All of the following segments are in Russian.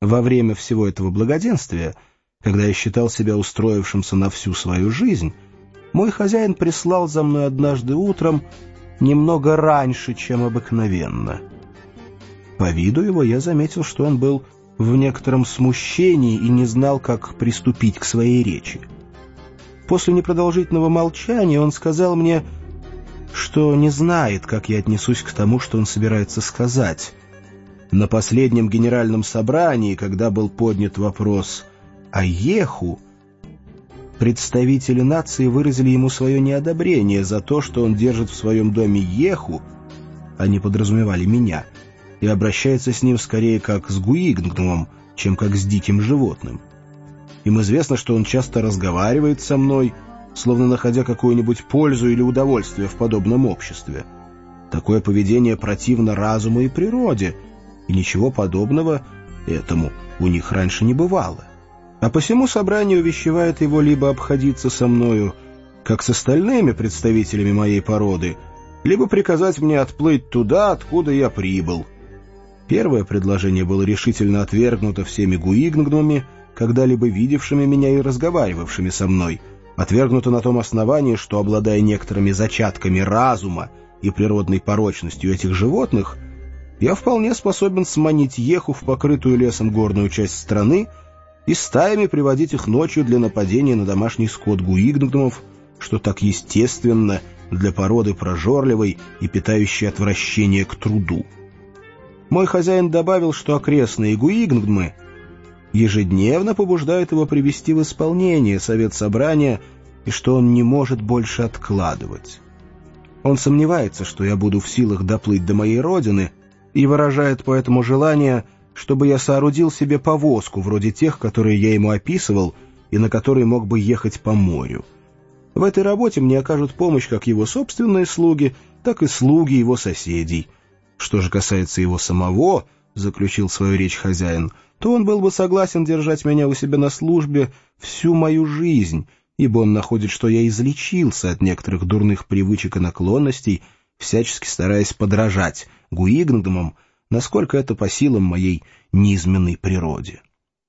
Во время всего этого благоденствия, когда я считал себя устроившимся на всю свою жизнь, мой хозяин прислал за мной однажды утром немного раньше, чем обыкновенно. По виду его я заметил, что он был в некотором смущении и не знал, как приступить к своей речи. После непродолжительного молчания он сказал мне, что не знает, как я отнесусь к тому, что он собирается сказать. На последнем генеральном собрании, когда был поднят вопрос о Еху, представители нации выразили ему свое неодобрение за то, что он держит в своем доме Еху, они подразумевали меня, и обращается с ним скорее как с Гуигнгнумом, чем как с диким животным. Им известно, что он часто разговаривает со мной, словно находя какую-нибудь пользу или удовольствие в подобном обществе. Такое поведение противно разуму и природе, и ничего подобного этому у них раньше не бывало. А посему собрание увещевает его либо обходиться со мною, как с остальными представителями моей породы, либо приказать мне отплыть туда, откуда я прибыл. Первое предложение было решительно отвергнуто всеми гуигнгнумами, когда-либо видевшими меня и разговаривавшими со мной, отвергнуто на том основании, что, обладая некоторыми зачатками разума и природной порочностью этих животных, я вполне способен сманить Еху в покрытую лесом горную часть страны и стаями приводить их ночью для нападения на домашний скот гуигнгнумов, что так естественно для породы прожорливой и питающей отвращение к труду. Мой хозяин добавил, что окрестные гуигнгмы ежедневно побуждают его привести в исполнение совет собрания и что он не может больше откладывать. Он сомневается, что я буду в силах доплыть до моей родины, и выражает поэтому желание, чтобы я соорудил себе повозку вроде тех, которые я ему описывал, и на которой мог бы ехать по морю. В этой работе мне окажут помощь как его собственные слуги, так и слуги его соседей. Что же касается его самого, — заключил свою речь хозяин, — то он был бы согласен держать меня у себя на службе всю мою жизнь, ибо он находит, что я излечился от некоторых дурных привычек и наклонностей, всячески стараясь подражать гуигнгнумам, насколько это по силам моей низменной природе.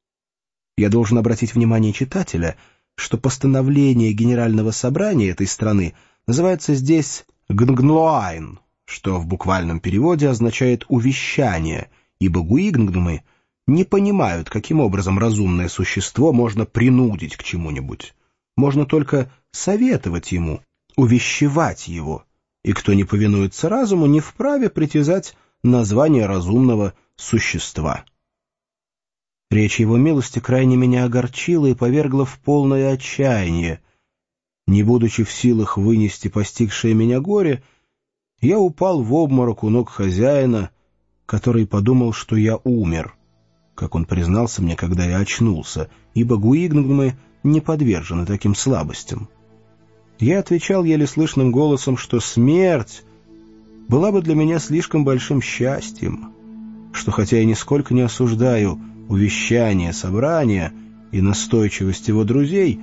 Я должен обратить внимание читателя, что постановление Генерального собрания этой страны называется здесь «гнгнуайн», что в буквальном переводе означает «увещание», ибо гуигнгнумы не понимают, каким образом разумное существо можно принудить к чему-нибудь. Можно только советовать ему, увещевать его, и кто не повинуется разуму, не вправе притязать на звание разумного существа. Речь его милости крайне меня огорчила и повергла в полное отчаяние. Не будучи в силах вынести постигшее меня горе, я упал в обморок у ног хозяина, который подумал, что я умер, как он признался мне, когда я очнулся, ибо гуигнгмы не подвержены таким слабостям. Я отвечал еле слышным голосом, что смерть была бы для меня слишком большим счастьем, что хотя я нисколько не осуждаю увещание собрания и настойчивость его друзей,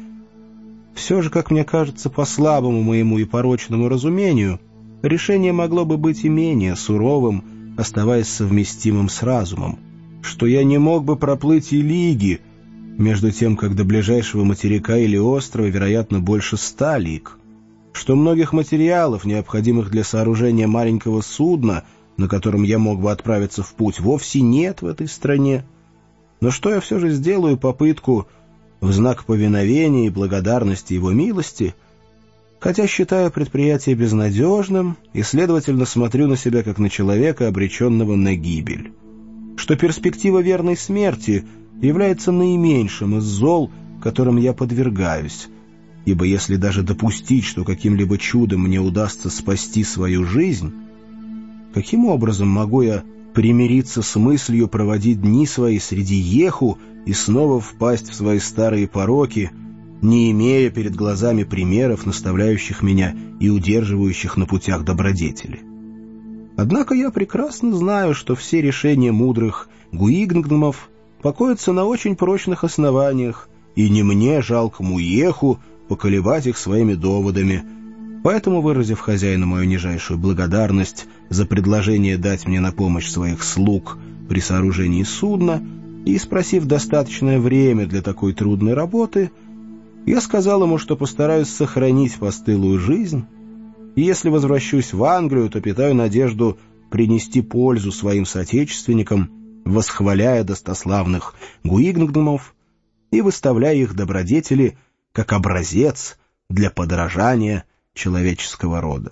все же, как мне кажется, по слабому моему и порочному разумению, решение могло бы быть и менее суровым, оставаясь совместимым с разумом, что я не мог бы проплыть и лиги, между тем, как до ближайшего материка или острова, вероятно, больше 100 лиг, что многих материалов, необходимых для сооружения маленького судна, на котором я мог бы отправиться в путь, вовсе нет в этой стране, но что я все же сделаю попытку в знак повиновения и благодарности его милости, хотя считаю предприятие безнадежным и, следовательно, смотрю на себя как на человека, обреченного на гибель, что перспектива верной смерти является наименьшим из зол, которым я подвергаюсь, ибо если даже допустить, что каким-либо чудом мне удастся спасти свою жизнь, каким образом могу я примириться с мыслью проводить дни свои среди Еху и снова впасть в свои старые пороки, не имея перед глазами примеров, наставляющих меня и удерживающих на путях добродетели? Однако я прекрасно знаю, что все решения мудрых гуигнгнумов покоятся на очень прочных основаниях, и не мне, жалкому Еху, поколебать их своими доводами. Поэтому, выразив хозяину мою нижайшую благодарность за предложение дать мне на помощь своих слуг при сооружении судна, и, спросив достаточное время для такой трудной работы, я сказал ему, что постараюсь сохранить постылую жизнь, и если возвращусь в Англию, то питаю надежду принести пользу своим соотечественникам, восхваляя достославных Гуигнгномов и выставляя их добродетели как образец для подражания человеческого рода.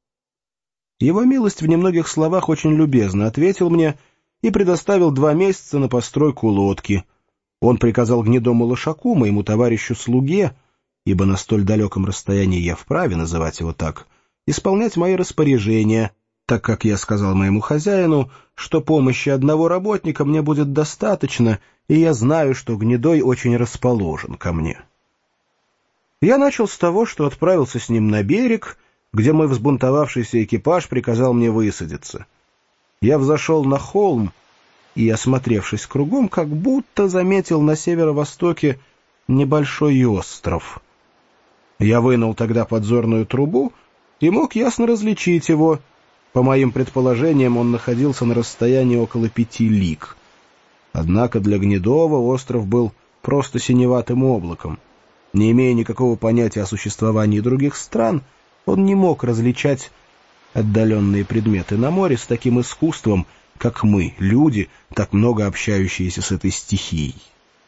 Его милость в немногих словах очень любезно ответил мне и предоставил 2 месяца на постройку лодки. Он приказал гнедому лошаку, моему товарищу-слуге, ибо на столь далеком расстоянии я вправе называть его так, исполнять мои распоряжения, так как я сказал моему хозяину, что помощи одного работника мне будет достаточно, и я знаю, что Гнедой очень расположен ко мне. Я начал с того, что отправился с ним на берег, где мой взбунтовавшийся экипаж приказал мне высадиться. Я взошел на холм и, осмотревшись кругом, как будто заметил на северо-востоке небольшой остров. Я вынул тогда подзорную трубу и мог ясно различить его. По моим предположениям, он находился на расстоянии около 5 лиг. Однако для Гнедова остров был просто синеватым облаком. Не имея никакого понятия о существовании других стран, он не мог различать отдаленные предметы на море с таким искусством, как мы, люди, так много общающиеся с этой стихией.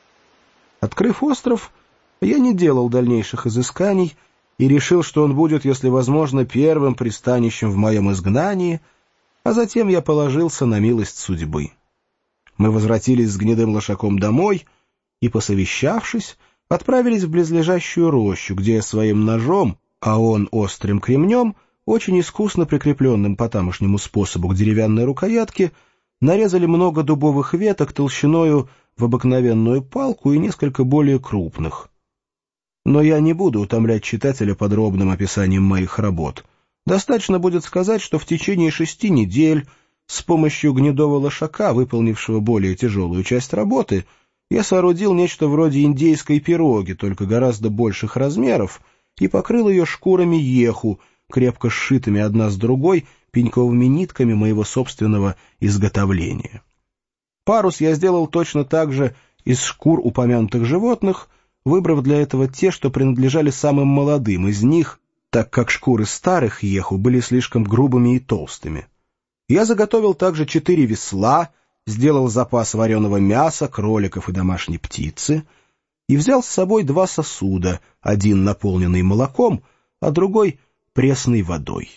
Открыв остров, я не делал дальнейших изысканий и решил, что он будет, если возможно, первым пристанищем в моем изгнании, а затем я положился на милость судьбы. Мы возвратились с Гнедым лошаком домой и, посовещавшись, отправились в близлежащую рощу, где я своим ножом, а он острым кремнем, очень искусно прикрепленным по тамошнему способу к деревянной рукоятке, нарезали много дубовых веток толщиною в обыкновенную палку и несколько более крупных. Но я не буду утомлять читателя подробным описанием моих работ. Достаточно будет сказать, что в течение 6 недель с помощью Гнедого лошака, выполнившего более тяжелую часть работы, я соорудил нечто вроде индейской пироги, только гораздо больших размеров, и покрыл ее шкурами еху, крепко сшитыми одна с другой пеньковыми нитками моего собственного изготовления. Парус я сделал точно так же из шкур упомянутых животных, выбрав для этого те, что принадлежали самым молодым из них, так как шкуры старых еху были слишком грубыми и толстыми. Я заготовил также 4 весла, сделал запас вареного мяса, кроликов и домашней птицы и взял с собой 2 сосуда, один наполненный молоком, а другой — пресной водой.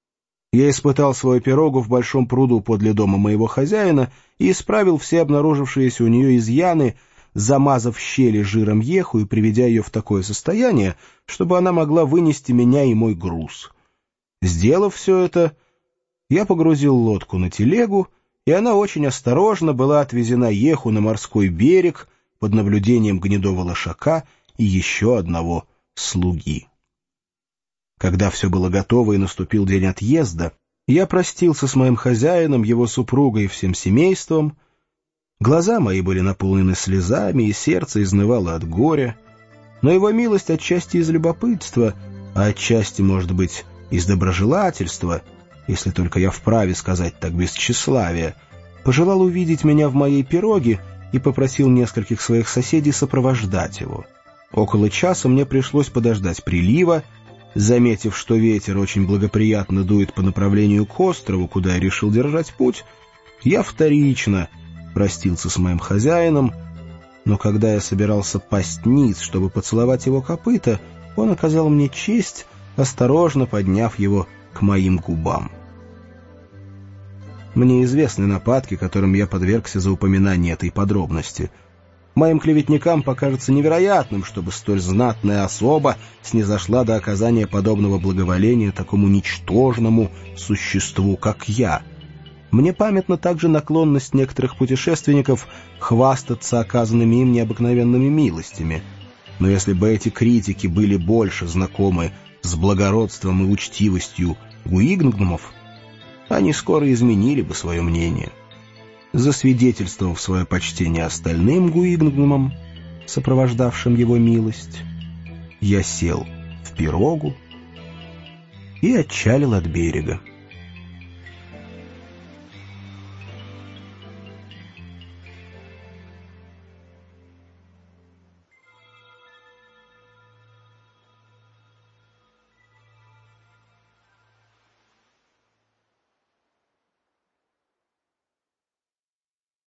Я испытал свою пирогу в большом пруду подле дома моего хозяина и исправил все обнаружившиеся у нее изъяны, замазав щели жиром еху и приведя ее в такое состояние, чтобы она могла вынести меня и мой груз. Сделав все это, я погрузил лодку на телегу, и она очень осторожно была отвезена еху на морской берег под наблюдением Гнедого лошака и еще одного слуги. Когда все было готово и наступил день отъезда, я простился с моим хозяином, его супругой и всем семейством. Глаза мои были наполнены слезами, и сердце изнывало от горя, но его милость отчасти из любопытства, а отчасти, может быть, из доброжелательства, если только я вправе сказать так без тщеславия, пожелал увидеть меня в моей пироге и попросил нескольких своих соседей сопровождать его. Около часа мне пришлось подождать прилива. Заметив, что ветер очень благоприятно дует по направлению к острову, куда я решил держать путь, я вторично простился с моим хозяином, но когда я собирался пасть ниц, чтобы поцеловать его копыта, он оказал мне честь, осторожно подняв его к моим губам. Мне известны нападки, которым я подвергся за упоминание этой подробности. Моим клеветникам покажется невероятным, чтобы столь знатная особа снизошла до оказания подобного благоволения такому ничтожному существу, как я. Мне памятна также наклонность некоторых путешественников хвастаться оказанными им необыкновенными милостями. Но если бы эти критики были больше знакомы с благородством и учтивостью Гуигнгномов, они скоро изменили бы свое мнение. Засвидетельствовав свое почтение остальным Гуигнгномам, сопровождавшим его милость, я сел в пирогу и отчалил от берега.